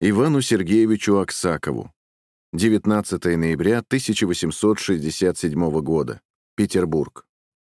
Ивану Сергеевичу Аксакову. 19 ноября 1867 года. Петербург.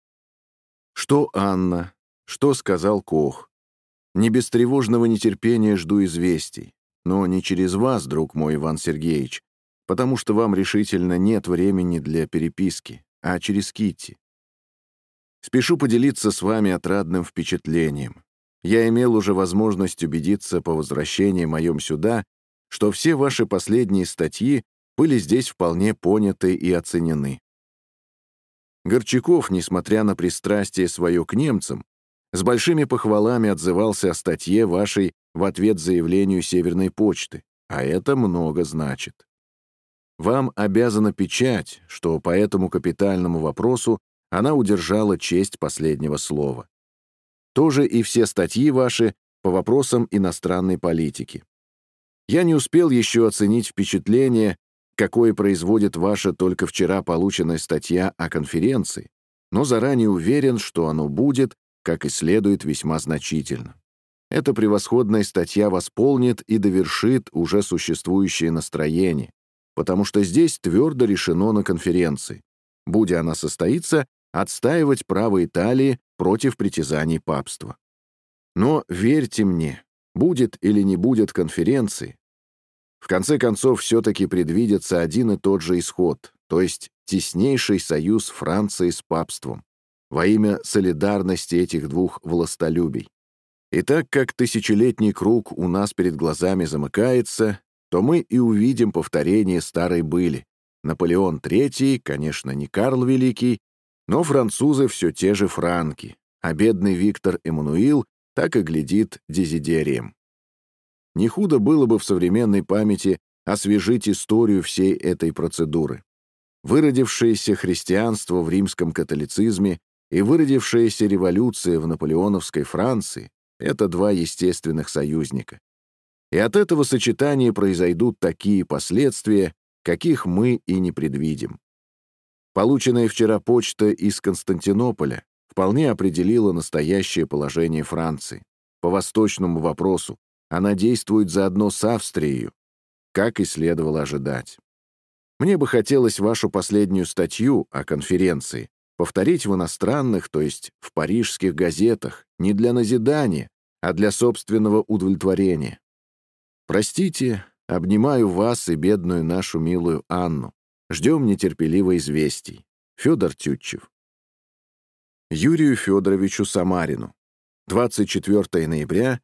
Что Анна, что сказал Кох. Не без тревожного нетерпения жду известий, но не через вас, друг мой Иван Сергеевич, потому что вам решительно нет времени для переписки, а через Китти. Спешу поделиться с вами отрадным впечатлением. Я имел уже возможность убедиться по возвращении моем сюда, что все ваши последние статьи были здесь вполне поняты и оценены. Горчаков, несмотря на пристрастие свое к немцам, с большими похвалами отзывался о статье вашей в ответ заявлению Северной почты, а это много значит. Вам обязана печать, что по этому капитальному вопросу она удержала честь последнего слова. Тоже и все статьи ваши по вопросам иностранной политики. Я не успел еще оценить впечатление, какое производит ваша только вчера полученная статья о конференции, но заранее уверен, что оно будет, как и следует, весьма значительно. Эта превосходная статья восполнит и довершит уже существующее настроение, потому что здесь твердо решено на конференции, будь она состоится, отстаивать право Италии против притязаний папства. Но верьте мне, будет или не будет конференции, в конце концов все-таки предвидится один и тот же исход, то есть теснейший союз Франции с папством во имя солидарности этих двух властолюбий. И так как тысячелетний круг у нас перед глазами замыкается, то мы и увидим повторение старой были. Наполеон III, конечно, не Карл Великий, но французы все те же франки, а бедный Виктор Эммануил так и глядит дезидерием. Не худо было бы в современной памяти освежить историю всей этой процедуры. Выродившееся христианство в римском католицизме и выродившаяся революция в наполеоновской Франции — это два естественных союзника. И от этого сочетания произойдут такие последствия, каких мы и не предвидим. Полученная вчера почта из Константинополя вполне определила настоящее положение Франции. По восточному вопросу она действует заодно с Австрией, как и следовало ожидать. Мне бы хотелось вашу последнюю статью о конференции повторить в иностранных, то есть в парижских газетах, не для назидания, а для собственного удовлетворения. Простите, обнимаю вас и бедную нашу милую Анну. Ждем нетерпеливо известий. Федор Тютчев. Юрию Федоровичу Самарину. 24 ноября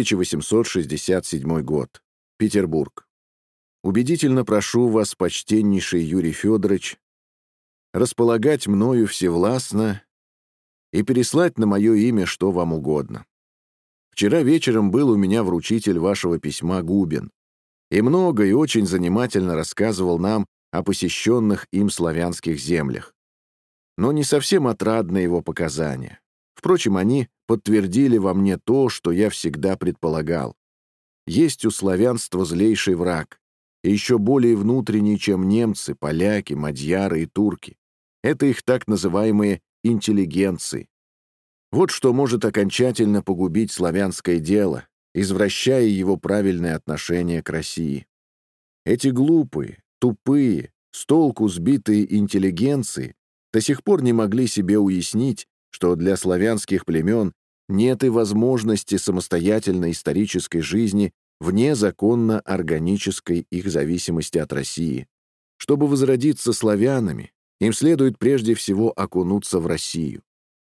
1867 год. Петербург. Убедительно прошу вас, почтеннейший Юрий Федорович, располагать мною всевластно и переслать на мое имя что вам угодно. Вчера вечером был у меня вручитель вашего письма Губин, и много и очень занимательно рассказывал нам о посещенных им славянских землях. Но не совсем отрадны его показания. Впрочем, они подтвердили во мне то, что я всегда предполагал. Есть у славянства злейший враг, и еще более внутренний, чем немцы, поляки, мадьяры и турки. Это их так называемые интеллигенции. Вот что может окончательно погубить славянское дело, извращая его правильное отношение к России. Эти глупые, тупые, с толку сбитые интеллигенции до сих пор не могли себе уяснить, что для славянских племен нет и возможности самостоятельной исторической жизни вне законно-органической их зависимости от России. Чтобы возродиться славянами, им следует прежде всего окунуться в Россию.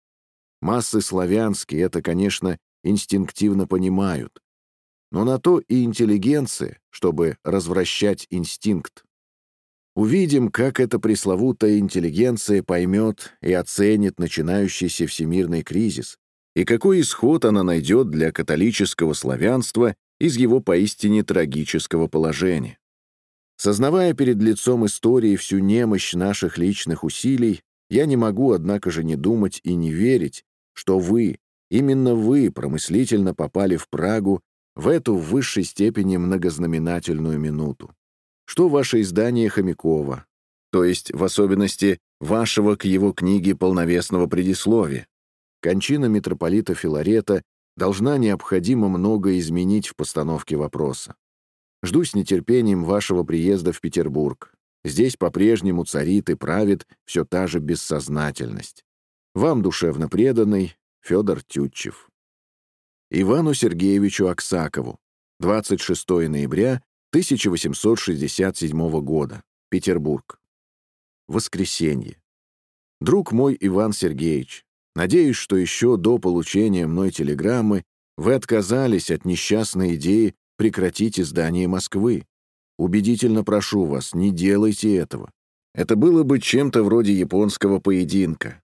Массы славянские это, конечно, инстинктивно понимают, но на то и интеллигенция, чтобы развращать инстинкт. Увидим, как эта пресловутая интеллигенция поймет и оценит начинающийся всемирный кризис, и какой исход она найдет для католического славянства из его поистине трагического положения. Сознавая перед лицом истории всю немощь наших личных усилий, я не могу, однако же, не думать и не верить, что вы, именно вы, промыслительно попали в Прагу в эту в высшей степени многознаменательную минуту. Что ваше издание Хомякова, то есть, в особенности, вашего к его книге полновесного предисловия. Кончина митрополита Филарета должна необходимо многое изменить в постановке вопроса. Жду с нетерпением вашего приезда в Петербург. Здесь по-прежнему царит и правит все та же бессознательность. Вам душевно преданный Федор Тютчев. Ивану Сергеевичу Аксакову. 26 ноября 1867 года. Петербург. Воскресенье. Друг мой Иван Сергеевич, надеюсь, что еще до получения мной телеграммы вы отказались от несчастной идеи прекратить издание «Москвы». Убедительно прошу вас, не делайте этого. Это было бы чем-то вроде японского поединка.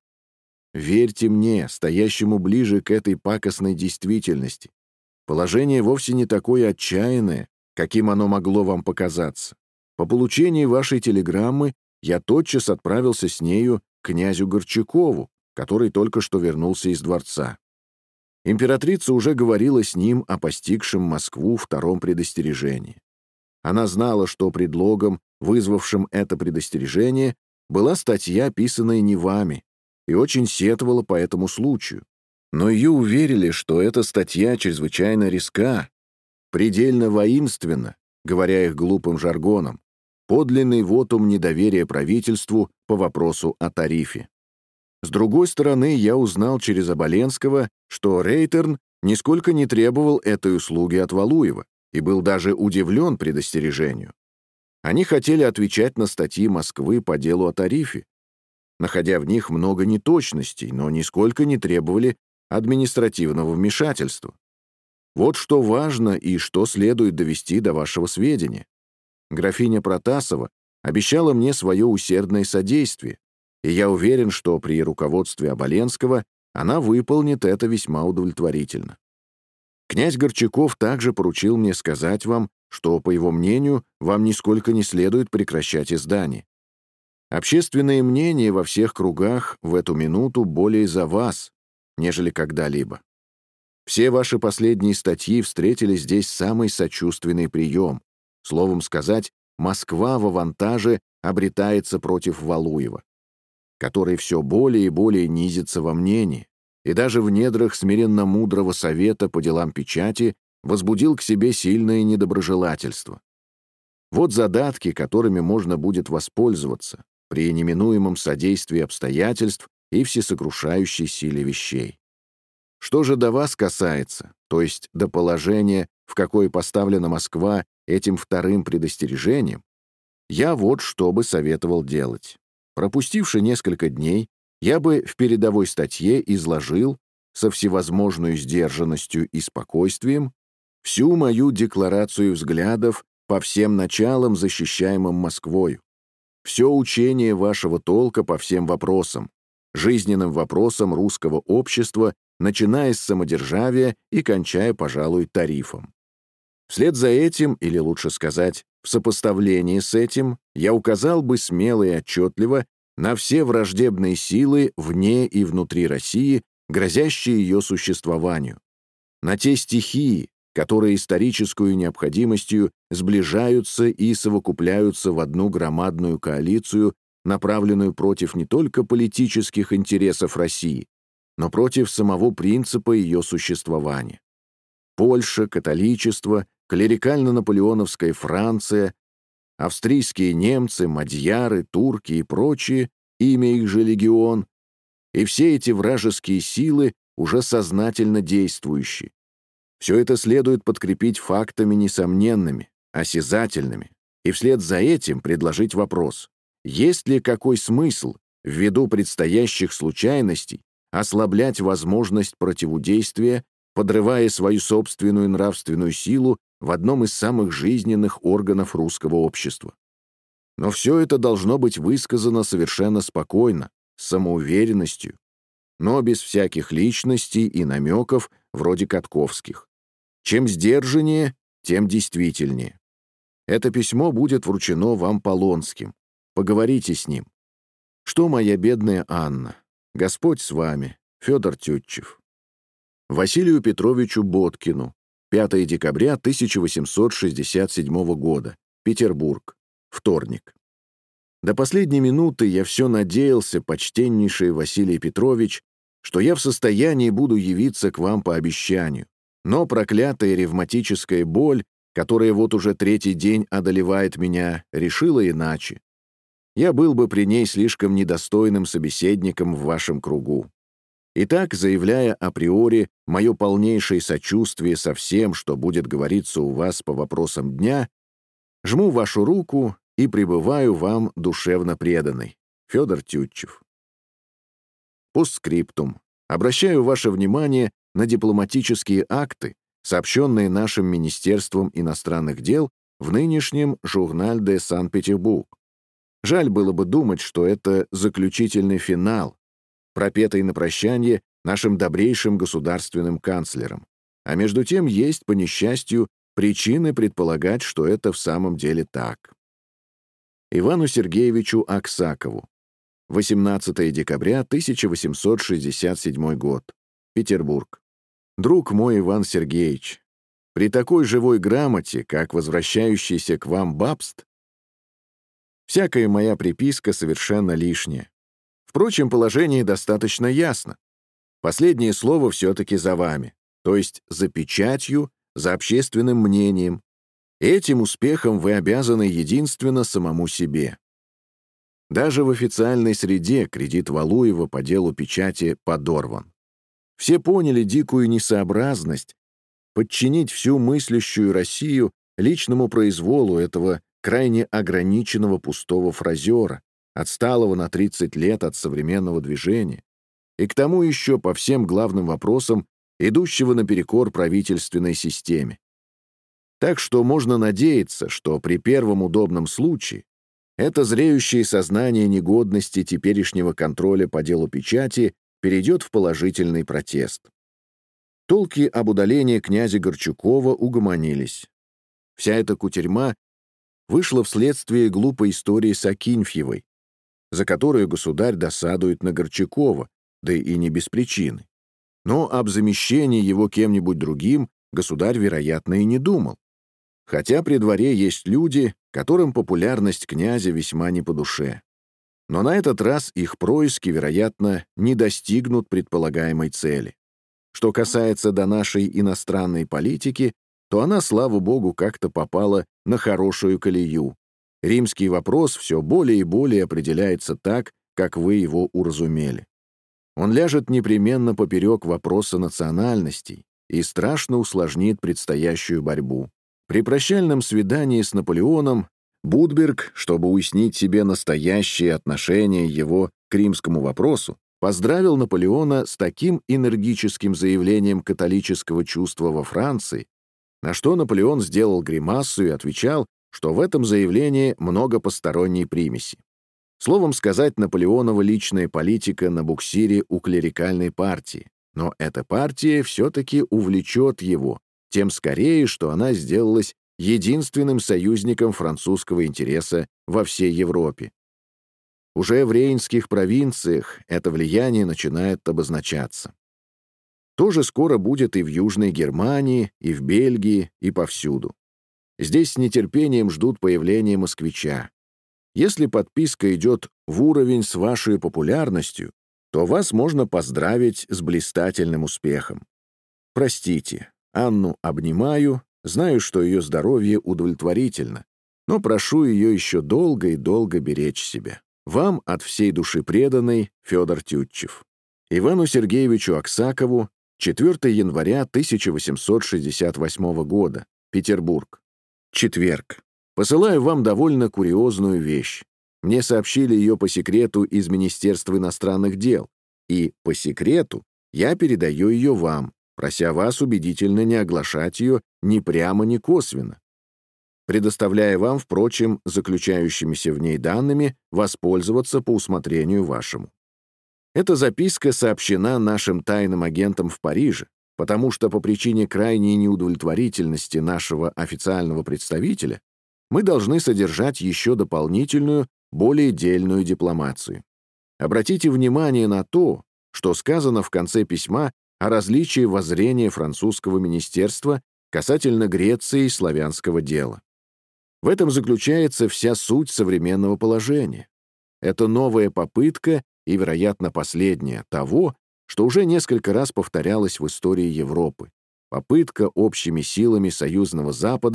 Верьте мне, стоящему ближе к этой пакостной действительности. Положение вовсе не такое отчаянное, каким оно могло вам показаться. По получении вашей телеграммы я тотчас отправился с нею к князю Горчакову, который только что вернулся из дворца. Императрица уже говорила с ним о постигшем Москву втором предостережении. Она знала, что предлогом, вызвавшим это предостережение, была статья, писанная не вами, и очень сетовала по этому случаю. Но ее уверили, что эта статья чрезвычайно резка, предельно воинственна, говоря их глупым жаргоном, подлинный вотум недоверия правительству по вопросу о тарифе. С другой стороны, я узнал через Оболенского, что Рейтерн нисколько не требовал этой услуги от Валуева и был даже удивлен предостережению. Они хотели отвечать на статьи Москвы по делу о тарифе, находя в них много неточностей, но нисколько не требовали административного вмешательства. Вот что важно и что следует довести до вашего сведения. Графиня Протасова обещала мне свое усердное содействие, и я уверен, что при руководстве Оболенского она выполнит это весьма удовлетворительно. Князь Горчаков также поручил мне сказать вам, что, по его мнению, вам нисколько не следует прекращать издание. Общественное мнение во всех кругах в эту минуту более за вас, нежели когда-либо. Все ваши последние статьи встретили здесь самый сочувственный прием. Словом сказать, Москва в авантаже обретается против Валуева, который все более и более низится во мнении, и даже в недрах смиренно-мудрого совета по делам печати возбудил к себе сильное недоброжелательство. Вот задатки, которыми можно будет воспользоваться при неминуемом содействии обстоятельств и всесокрушающей силе вещей. Что же до вас касается, то есть до положения, в какое поставлена Москва этим вторым предостережением, я вот что бы советовал делать. Пропустивши несколько дней, я бы в передовой статье изложил со всевозможной сдержанностью и спокойствием всю мою декларацию взглядов по всем началам, защищаемым Москвою, все учение вашего толка по всем вопросам, жизненным вопросам русского общества, начиная с самодержавия и кончая, пожалуй, тарифом. Вслед за этим, или лучше сказать, в сопоставлении с этим, я указал бы смело и отчетливо на все враждебные силы вне и внутри России, грозящие ее существованию, на те стихии, которые историческую необходимостью сближаются и совокупляются в одну громадную коалицию, направленную против не только политических интересов России, но против самого принципа ее существования. Польша, католичество, клерикально-наполеоновская Франция, австрийские немцы, мадьяры, турки и прочие, имя их же легион, и все эти вражеские силы уже сознательно действующие. Все это следует подкрепить фактами несомненными, осязательными, и вслед за этим предложить вопрос, есть ли какой смысл, ввиду предстоящих случайностей, ослаблять возможность противодействия, подрывая свою собственную нравственную силу в одном из самых жизненных органов русского общества. Но все это должно быть высказано совершенно спокойно, с самоуверенностью, но без всяких личностей и намеков вроде Катковских. Чем сдержаннее, тем действительнее. Это письмо будет вручено вам Полонским. Поговорите с ним. Что, моя бедная Анна? Господь с вами. Федор Тютчев. Василию Петровичу Боткину. 5 декабря 1867 года. Петербург. Вторник. До последней минуты я все надеялся, почтеннейший Василий Петрович, что я в состоянии буду явиться к вам по обещанию, но проклятая ревматическая боль, которая вот уже третий день одолевает меня, решила иначе. Я был бы при ней слишком недостойным собеседником в вашем кругу. Итак, заявляя априори мое полнейшее сочувствие со всем, что будет говориться у вас по вопросам дня, жму вашу руку и пребываю вам душевно преданный. Федор Тютчев. Постскриптум. Обращаю ваше внимание на дипломатические акты, сообщенные нашим Министерством иностранных дел в нынешнем «Журналь де Санкт-Петербург». Жаль было бы думать, что это заключительный финал, пропетый на прощание нашим добрейшим государственным канцлером. А между тем есть, по несчастью, причины предполагать, что это в самом деле так. Ивану Сергеевичу Аксакову. 18 декабря 1867 год. Петербург. Друг мой Иван Сергеевич, при такой живой грамоте, как возвращающийся к вам бабст, всякая моя приписка совершенно лишняя. Впрочем, положение достаточно ясно. Последнее слово все-таки за вами, то есть за печатью, за общественным мнением. Этим успехом вы обязаны единственно самому себе. Даже в официальной среде кредит Валуева по делу печати подорван. Все поняли дикую несообразность подчинить всю мыслящую Россию личному произволу этого крайне ограниченного пустого фразера, отсталого на 30 лет от современного движения, и к тому еще по всем главным вопросам, идущего наперекор правительственной системе. Так что можно надеяться, что при первом удобном случае это зреющее сознание негодности теперешнего контроля по делу печати перейдет в положительный протест. Толки об удалении князя Горчакова угомонились. Вся эта кутерьма вышла вследствие глупой истории с Акинфьевой, за которую государь досадует на Горчакова, да и не без причины. Но об замещении его кем-нибудь другим государь, вероятно, и не думал. Хотя при дворе есть люди, которым популярность князя весьма не по душе. Но на этот раз их происки, вероятно, не достигнут предполагаемой цели. Что касается до нашей иностранной политики, то она, слава богу, как-то попала на хорошую колею. Римский вопрос все более и более определяется так, как вы его уразумели. Он ляжет непременно поперек вопроса национальностей и страшно усложнит предстоящую борьбу. При прощальном свидании с Наполеоном Будберг, чтобы уяснить себе настоящее отношение его к римскому вопросу, поздравил Наполеона с таким энергическим заявлением католического чувства во Франции, на что Наполеон сделал гримасу и отвечал, что в этом заявлении много посторонней примеси. Словом сказать, Наполеонова личная политика на буксире у клерикальной партии, но эта партия все-таки увлечет его, тем скорее, что она сделалась единственным союзником французского интереса во всей Европе. Уже в рейнских провинциях это влияние начинает обозначаться. То же скоро будет и в Южной Германии, и в Бельгии, и повсюду. Здесь с нетерпением ждут появления москвича. Если подписка идет в уровень с вашей популярностью, то вас можно поздравить с блистательным успехом. Простите, Анну обнимаю, знаю, что ее здоровье удовлетворительно, но прошу ее еще долго и долго беречь себя. Вам от всей души преданный Федор Тютчев. Ивану Сергеевичу Аксакову 4 января 1868 года. Петербург. Четверг. Посылаю вам довольно курьезную вещь. Мне сообщили ее по секрету из Министерства иностранных дел, и по секрету я передаю ее вам, прося вас убедительно не оглашать ее ни прямо, ни косвенно, предоставляя вам, впрочем, заключающимися в ней данными, воспользоваться по усмотрению вашему. Эта записка сообщена нашим тайным агентам в Париже, потому что по причине крайней неудовлетворительности нашего официального представителя мы должны содержать еще дополнительную, более дельную дипломацию. Обратите внимание на то, что сказано в конце письма о различии воззрения французского министерства касательно Греции и славянского дела. В этом заключается вся суть современного положения. Это новая попытка, и, вероятно, последняя, того, что уже несколько раз повторялось в истории Европы. Попытка общими силами союзного Запада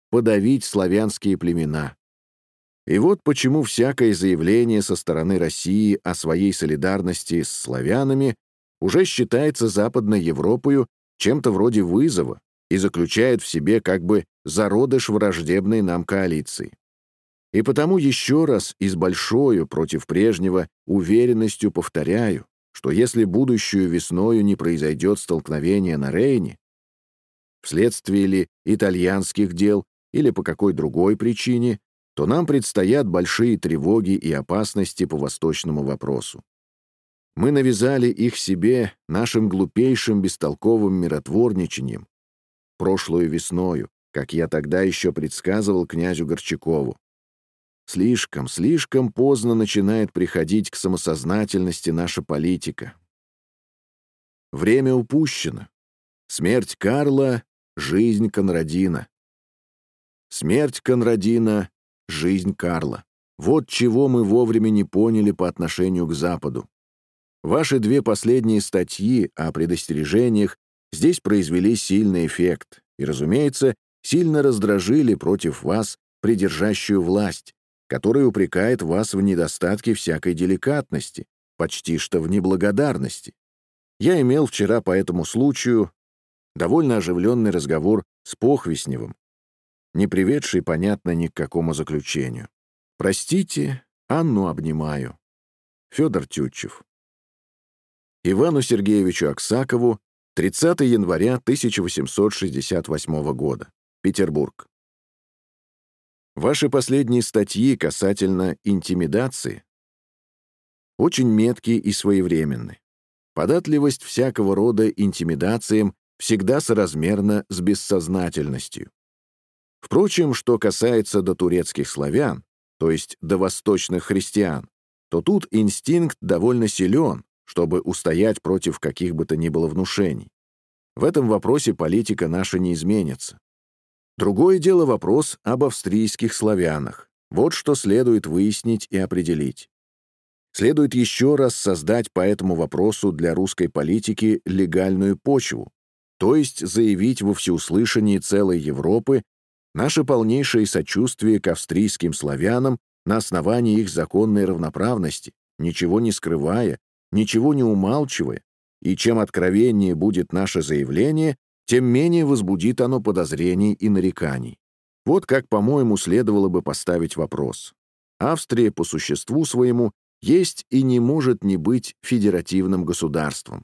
подавить славянские племена. И вот почему всякое заявление со стороны России о своей солидарности с славянами уже считается Западной Европою чем-то вроде вызова и заключает в себе как бы зародыш враждебной нам коалиции. И потому еще раз и с большою против прежнего уверенностью повторяю, что если будущую весною не произойдет столкновение на Рейне, вследствие ли итальянских дел или по какой другой причине, то нам предстоят большие тревоги и опасности по восточному вопросу. Мы навязали их себе нашим глупейшим бестолковым миротворничанием, прошлую весною, как я тогда еще предсказывал князю Горчакову. Слишком поздно начинает приходить к самосознательности наша политика. Время упущено. Смерть Карла — жизнь Конрадина. Смерть Конрадина — жизнь Карла. Вот чего мы вовремя не поняли по отношению к Западу. Ваши две последние статьи о предостережениях здесь произвели сильный эффект и, разумеется, сильно раздражили против вас придержащую власть, которая упрекает вас в недостатке всякой деликатности, почти что в неблагодарности. Я имел вчера по этому случаю довольно оживленный разговор с Похвестневым, не приведший, понятно, ни к какому заключению. Простите, Анну обнимаю. Федор Тютчев. Ивану Сергеевичу Аксакову, 30 января 1868 года. Петербург. Ваши последние статьи касательно интимидации очень метки и своевременны. Податливость всякого рода интимидациям всегда соразмерна с бессознательностью. Впрочем, что касается до турецких славян, то есть до восточных христиан, то тут инстинкт довольно силен, чтобы устоять против каких бы то ни было внушений. В этом вопросе политика наша не изменится. Другое дело вопрос об австрийских славянах. Вот что следует выяснить и определить. Следует еще раз создать по этому вопросу для русской политики легальную почву, то есть заявить во всеуслышании целой Европы наше полнейшее сочувствие к австрийским славянам на основании их законной равноправности, ничего не скрывая, ничего не умалчивая, и чем откровеннее будет наше заявление, тем менее возбудит оно подозрений и нареканий. Вот как, по-моему, следовало бы поставить вопрос. Австрия по существу своему есть и не может не быть федеративным государством.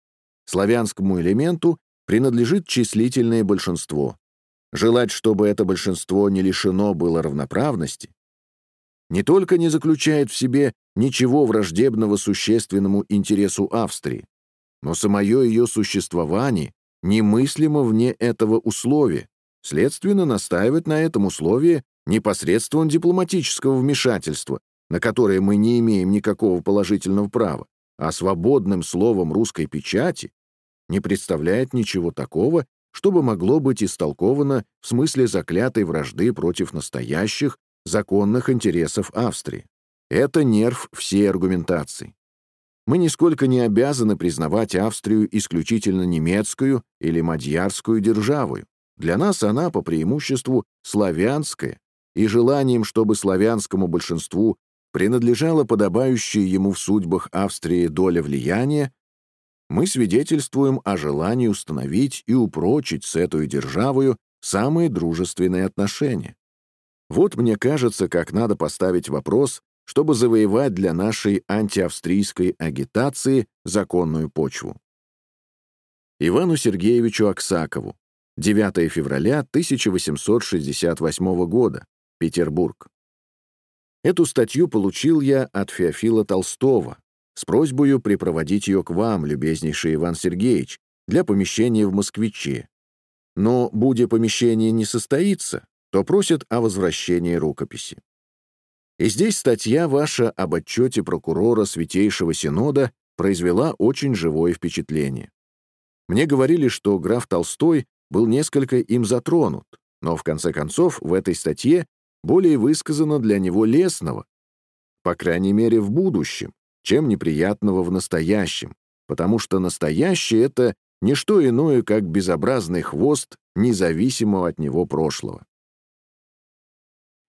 Славянскому элементу принадлежит числительное большинство. Желать, чтобы это большинство не лишено было равноправности, не только не заключает в себе ничего враждебного существенному интересу Австрии, но самое ее существование немыслимо вне этого условия, следственно, настаивать на этом условии непосредством дипломатического вмешательства, на которое мы не имеем никакого положительного права, а свободным словом русской печати, не представляет ничего такого, чтобы могло быть истолковано в смысле заклятой вражды против настоящих законных интересов Австрии. Это нерв всей аргументации. Мы нисколько не обязаны признавать Австрию исключительно немецкую или мадьярскую державою. Для нас она по преимуществу славянская, и желанием, чтобы славянскому большинству принадлежала подобающая ему в судьбах Австрии доля влияния, мы свидетельствуем о желании установить и упрочить с этой державою самые дружественные отношения. Вот, мне кажется, как надо поставить вопрос, чтобы завоевать для нашей антиавстрийской агитации законную почву. Ивану Сергеевичу Аксакову, 9 февраля 1868 года, Петербург. Эту статью получил я от Феофила Толстого с просьбой припроводить ее к вам, любезнейший Иван Сергеевич, для помещения в «Москвиче». Но, будя помещение не состоится, то просят о возвращении рукописи. И здесь статья ваша об отчете прокурора Святейшего Синода произвела очень живое впечатление. Мне говорили, что граф Толстой был несколько им затронут, но в конце концов в этой статье более высказано для него лестного, по крайней мере в будущем, чем неприятного в настоящем, потому что настоящее — это не что иное, как безобразный хвост независимого от него прошлого.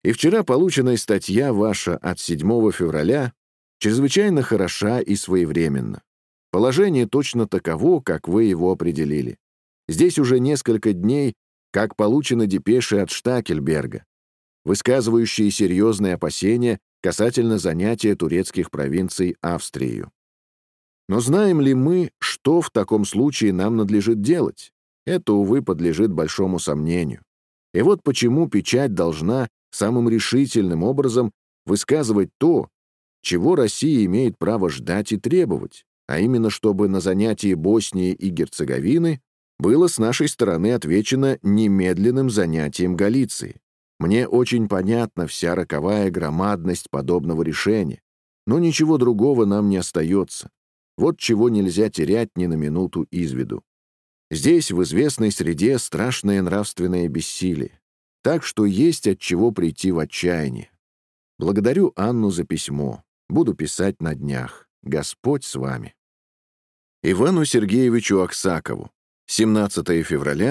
И вчера полученная статья ваша от 7 февраля чрезвычайно хороша и своевременна. Положение точно таково, как вы его определили. Здесь уже несколько дней, как получены депеши от Штакельберга, высказывающие серьезные опасения касательно занятия турецких провинций Австрией. Но знаем ли мы, что в таком случае нам надлежит делать? Это, увы, подлежит большому сомнению. И вот почему печать должна самым решительным образом высказывать то, чего Россия имеет право ждать и требовать, а именно чтобы на занятии Боснии и Герцеговины было с нашей стороны отвечено немедленным занятием Галиции. Мне очень понятна вся роковая громадность подобного решения, но ничего другого нам не остается. Вот чего нельзя терять ни на минуту из виду. Здесь, в известной среде, страшное нравственное бессилие, так что есть от чего прийти в отчаяние. Благодарю Анну за письмо. Буду писать на днях. Господь с вами. Ивану Сергеевичу Аксакову. 17 февраля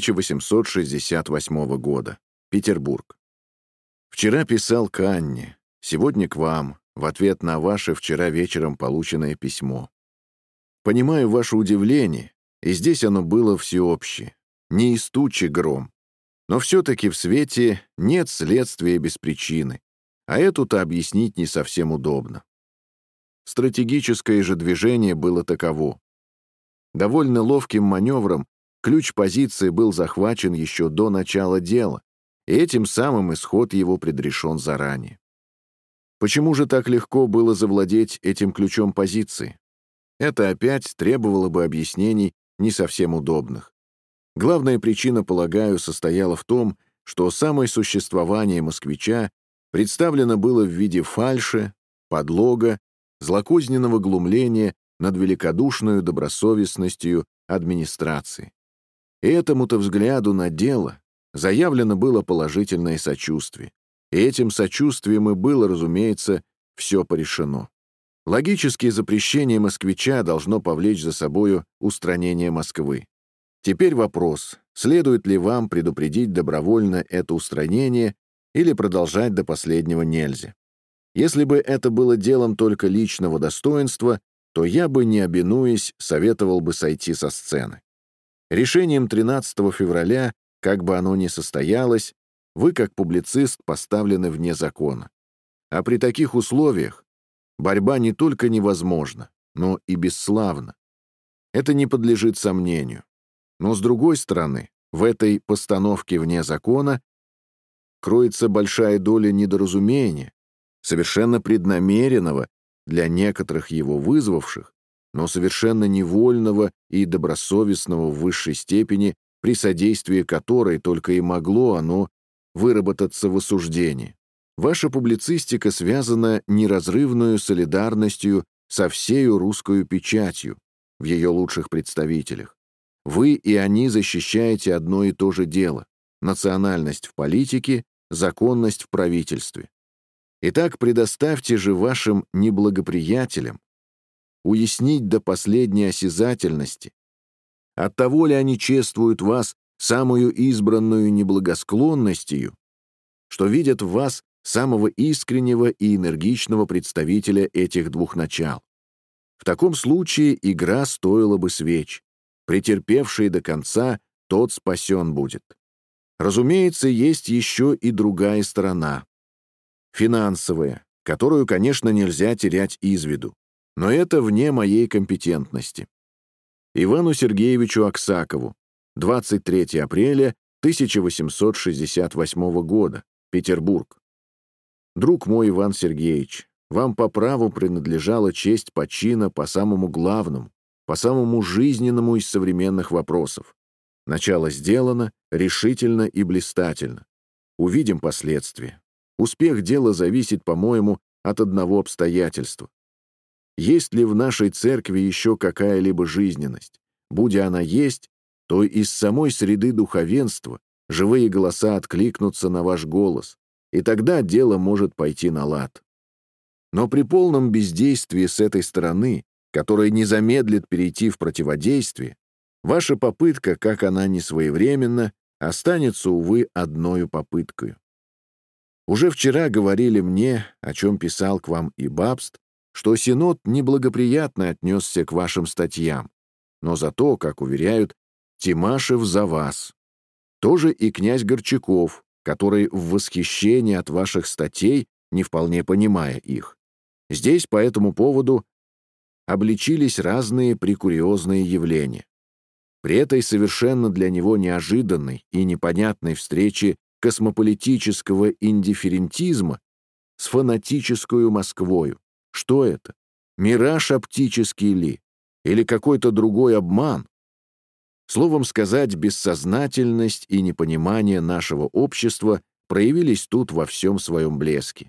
1868 года. Петербург. Вчера писал к Анне, сегодня к вам, в ответ на ваше вчера вечером полученное письмо. Понимаю ваше удивление, и здесь оно было всеобщее, не из тучи гром. Но все-таки в свете нет следствия без причины, а эту-то объяснить не совсем удобно. Стратегическое же движение было таково. Довольно ловким маневром ключ позиции был захвачен еще до начала дела, и этим самым исход его предрешен заранее. Почему же так легко было завладеть этим ключом позиции? Это опять требовало бы объяснений не совсем удобных. Главная причина, полагаю, состояла в том, что самое существование москвича представлено было в виде фальши, подлога, злокозненного глумления над великодушной добросовестностью администрации. И этому-то взгляду на дело заявлено было положительное сочувствие. И этим сочувствием и было, разумеется, все порешено. Логические запрещение москвича должно повлечь за собою устранение Москвы. Теперь вопрос, следует ли вам предупредить добровольно это устранение или продолжать до последнего нельзя. Если бы это было делом только личного достоинства, то я бы, не обинуясь, советовал бы сойти со сцены. Решением 13 февраля, как бы оно ни состоялось, вы, как публицист, поставлены вне закона. А при таких условиях борьба не только невозможна, но и бесславна. Это не подлежит сомнению. Но, с другой стороны, в этой постановке вне закона кроется большая доля недоразумения, совершенно преднамеренного для некоторых его вызвавших, но совершенно невольного и добросовестного в высшей степени, при содействии которой только и могло оно выработаться в осуждении. Ваша публицистика связана неразрывную солидарностью со всею русскою печатью в ее лучших представителях. Вы и они защищаете одно и то же дело — национальность в политике, законность в правительстве. Итак, предоставьте же вашим неблагоприятелям уяснить до последней осязательности, оттого ли они чествуют вас самую избранную неблагосклонностью, что видят в вас самого искреннего и энергичного представителя этих двух начал. В таком случае игра стоила бы свеч. Претерпевший до конца, тот спасен будет. Разумеется, есть еще и другая сторона. Финансовая, которую, конечно, нельзя терять из виду. Но это вне моей компетентности. Ивану Сергеевичу Аксакову. 23 апреля 1868 года. Петербург. Друг мой Иван Сергеевич, вам по праву принадлежала честь почина по самому главному, по самому жизненному из современных вопросов. Начало сделано решительно и блистательно. Увидим последствия. Успех дела зависит, по-моему, от одного обстоятельства. Есть ли в нашей церкви еще какая-либо жизненность? Будь она есть, то из самой среды духовенства живые голоса откликнутся на ваш голос, и тогда дело может пойти на лад. Но при полном бездействии с этой стороны, которая не замедлит перейти в противодействие, ваша попытка, как она не своевременна, останется, увы, одною попыткою. Уже вчера говорили мне, о чем писал к вам и Бабст, что Синод неблагоприятно отнесся к вашим статьям, но зато, как уверяют, Тимашев за вас. Тоже и князь Горчаков, который в восхищении от ваших статей, не вполне понимая их. Здесь по этому поводу обличились разные прикуриозные явления. При этой совершенно для него неожиданной и непонятной встрече космополитического индифферентизма с фанатическую Москвою. Что это? Мираж оптический ли? Или какой-то другой обман? Словом сказать, бессознательность и непонимание нашего общества проявились тут во всем своем блеске.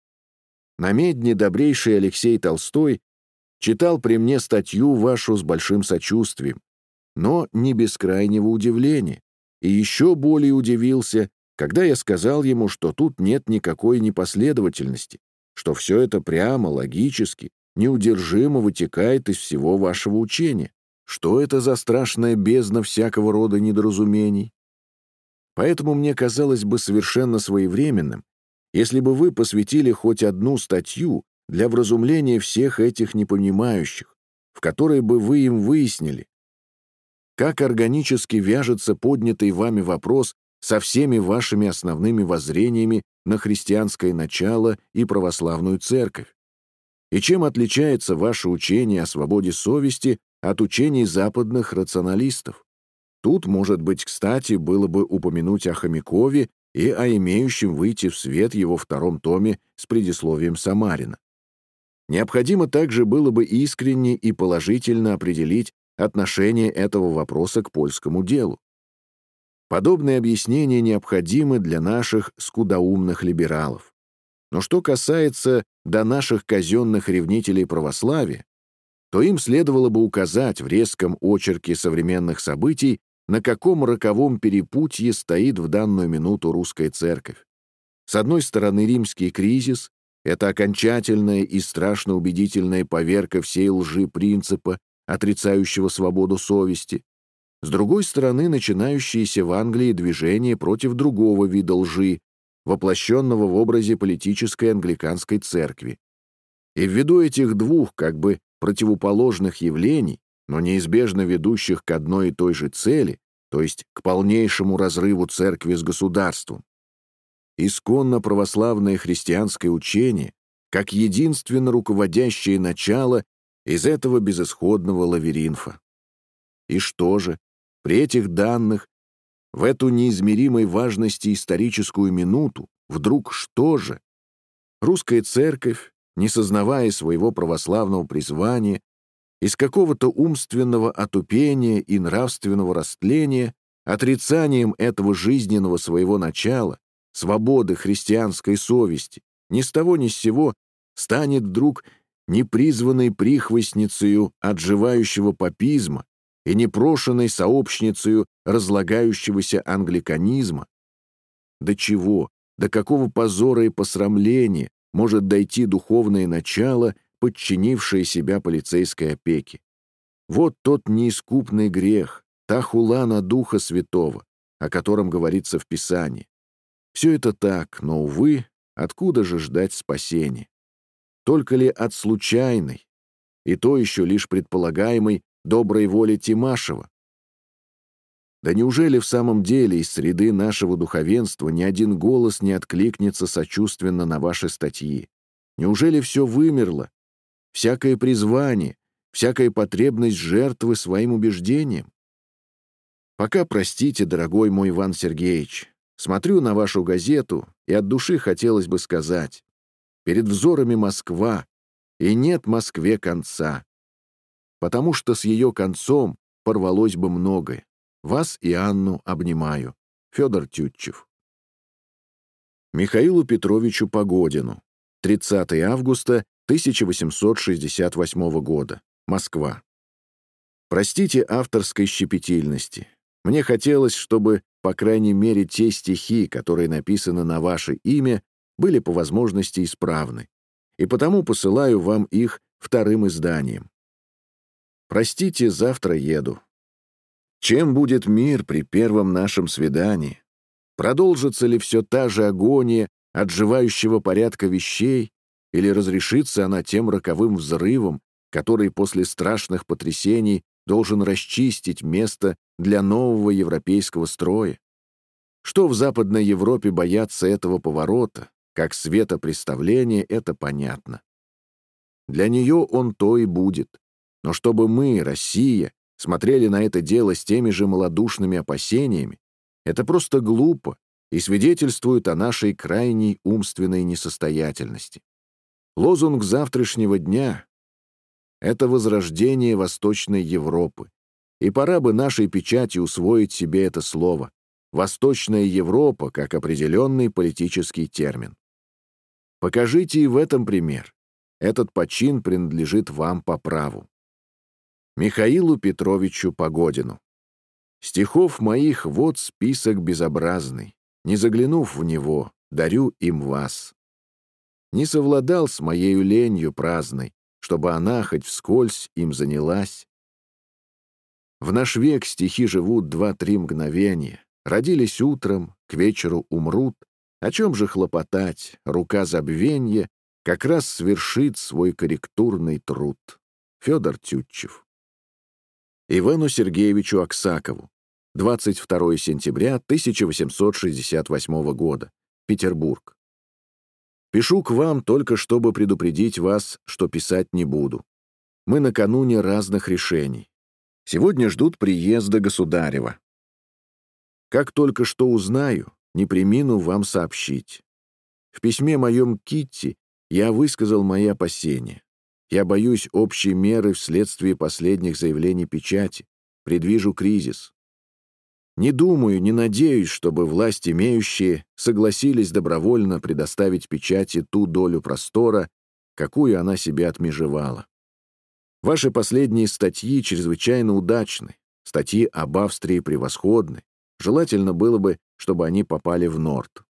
На медне добрейший Алексей Толстой читал при мне статью вашу с большим сочувствием, но не без крайнего удивления, и еще более удивился, когда я сказал ему, что тут нет никакой непоследовательности, что все это прямо, логически, неудержимо вытекает из всего вашего учения. Что это за страшная бездна всякого рода недоразумений? Поэтому мне казалось бы совершенно своевременным, если бы вы посвятили хоть одну статью для вразумления всех этих непонимающих, в которой бы вы им выяснили, как органически вяжется поднятый вами вопрос со всеми вашими основными воззрениями на христианское начало и православную церковь, и чем отличается ваше учение о свободе совести от учений западных рационалистов. Тут, может быть, кстати, было бы упомянуть о Хомякове и о имеющем выйти в свет его втором томе с предисловием Самарина. Необходимо также было бы искренне и положительно определить отношение этого вопроса к польскому делу. Подобные объяснения необходимы для наших скудоумных либералов. Но что касается до наших казенных ревнителей православия, то им следовало бы указать в резком очерке современных событий, на каком роковом перепутье стоит в данную минуту русская церковь. С одной стороны, римский кризис — это окончательная и страшно убедительная поверка всей лжи принципа, отрицающего свободу совести. С другой стороны, начинающееся в Англии движение против другого вида лжи, воплощенного в образе политической англиканской церкви. И ввиду этих двух, как бы, противоположных явлений, но неизбежно ведущих к одной и той же цели, то есть к полнейшему разрыву церкви с государством, исконно православное христианское учение, как единственно руководящее начало из этого безысходного лабиринфа. И что же, при этих данных, в эту неизмеримой важности историческую минуту, вдруг что же? Русская церковь, не сознавая своего православного призвания, из какого-то умственного отупения и нравственного растления, отрицанием этого жизненного своего начала, свободы христианской совести, ни с того ни с сего станет вдруг непризванной прихвостницею отживающего папизма и непрошенной сообщницею разлагающегося англиканизма. До чего, до какого позора и посрамления может дойти духовное начало, подчинившее себя полицейской опеке? Вот тот неискупный грех, та хула на Духа Святого, о котором говорится в Писании. Все это так, но, увы, откуда же ждать спасения? Только ли от случайной, и то еще лишь предполагаемой, доброй воли Тимашева? Да неужели в самом деле из среды нашего духовенства ни один голос не откликнется сочувственно на ваши статьи? Неужели все вымерло? Всякое призвание, всякая потребность жертвы своим убеждениям? Пока простите, дорогой мой Иван Сергеевич, смотрю на вашу газету, и от души хотелось бы сказать: перед взорами Москва, и нет Москве конца, потому что с ее концом порвалось бы многое. Вас и Анну обнимаю. Федор Тютчев. Михаилу Петровичу Погодину. 30 августа 1868 года. Москва. Простите авторской щепетильности. Мне хотелось, чтобы, по крайней мере, те стихи, которые написаны на ваше имя, были по возможности исправны, и потому посылаю вам их вторым изданием. Простите, завтра еду. Чем будет мир при первом нашем свидании? Продолжится ли все та же агония отживающего порядка вещей, или разрешится она тем роковым взрывом, который после страшных потрясений должен расчистить место для нового европейского строя? Что в Западной Европе боятся этого поворота, как светопреставление, это понятно. Для нее он то и будет. Но чтобы мы, Россия, смотрели на это дело с теми же малодушными опасениями, это просто глупо и свидетельствует о нашей крайней умственной несостоятельности. Лозунг завтрашнего дня — это возрождение Восточной Европы. И пора бы нашей печати усвоить себе это слово — Восточная Европа как определенный политический термин. Покажите и в этом пример. Этот почин принадлежит вам по праву. Михаилу Петровичу Погодину. Стихов моих вот список безобразный. Не заглянув в него, дарю им вас. Не совладал с моею ленью праздной, чтобы она хоть вскользь им занялась. В наш век стихи живут 2-3 мгновения. Родились утром, к вечеру умрут. О чем же хлопотать, рука забвенья как раз свершит свой корректурный труд. Федор Тютчев. Ивану Сергеевичу Аксакову. 22 сентября 1868 года. Петербург. Пишу к вам только чтобы предупредить вас, что писать не буду. Мы накануне разных решений. Сегодня ждут приезда государева. Как только что узнаю, не премину вам сообщить. В письме моем Китти я высказал мои опасения. Я боюсь общей меры вследствие последних заявлений печати. Предвижу кризис. Не думаю, не надеюсь, чтобы власть имеющие согласились добровольно предоставить печати ту долю простора, какую она себе отмежевала. Ваши последние статьи чрезвычайно удачны, статьи об Австрии превосходны. Желательно было бы, чтобы они попали в Норд.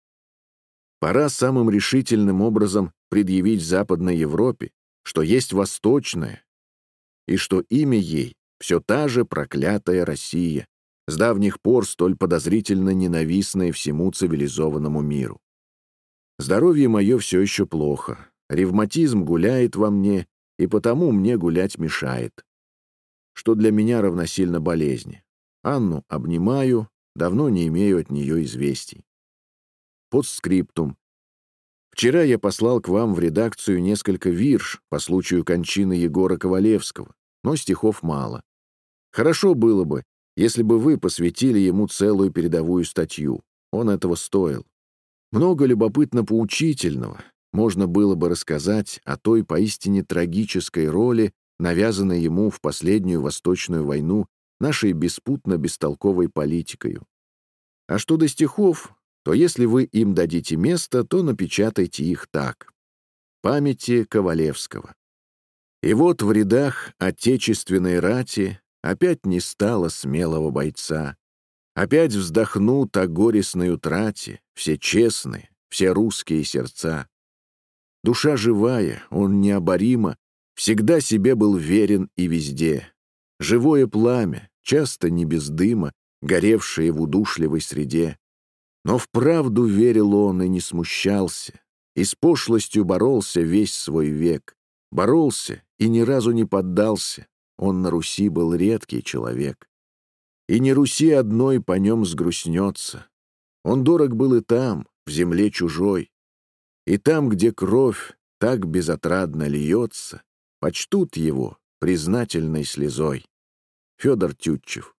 Пора самым решительным образом предъявить Западной Европе, что есть Восточная, и что имя ей все та же проклятая Россия, с давних пор столь подозрительно ненавистная всему цивилизованному миру. Здоровье мое все еще плохо, ревматизм гуляет во мне, и потому мне гулять мешает, что для меня равносильно болезни. Анну обнимаю, давно не имею от нее известий. Постскриптум. Вчера я послал к вам в редакцию несколько вирш по случаю кончины Егора Ковалевского, но стихов мало. Хорошо было бы, если бы вы посвятили ему целую передовую статью. Он этого стоил. Много любопытно-поучительного можно было бы рассказать о той поистине трагической роли, навязанной ему в последнюю Восточную войну нашей беспутно-бестолковой политикою. А что до стихов, то если вы им дадите место, то напечатайте их так. Памяти Ковалевского. И вот в рядах отечественной рати опять не стало смелого бойца. Опять вздохнут о горестной утрате все честные, все русские сердца. Душа живая, он необоримо, всегда себе был верен и везде. Живое пламя, часто не без дыма, горевшее в удушливой среде. Но вправду верил он и не смущался, и с пошлостью боролся весь свой век. Боролся и ни разу не поддался, он на Руси был редкий человек. И не Руси одной по нем сгрустнется. Он дорог был и там, в земле чужой. И там, где кровь так безотрадно льется, почтут его признательной слезой. Федор Тютчев.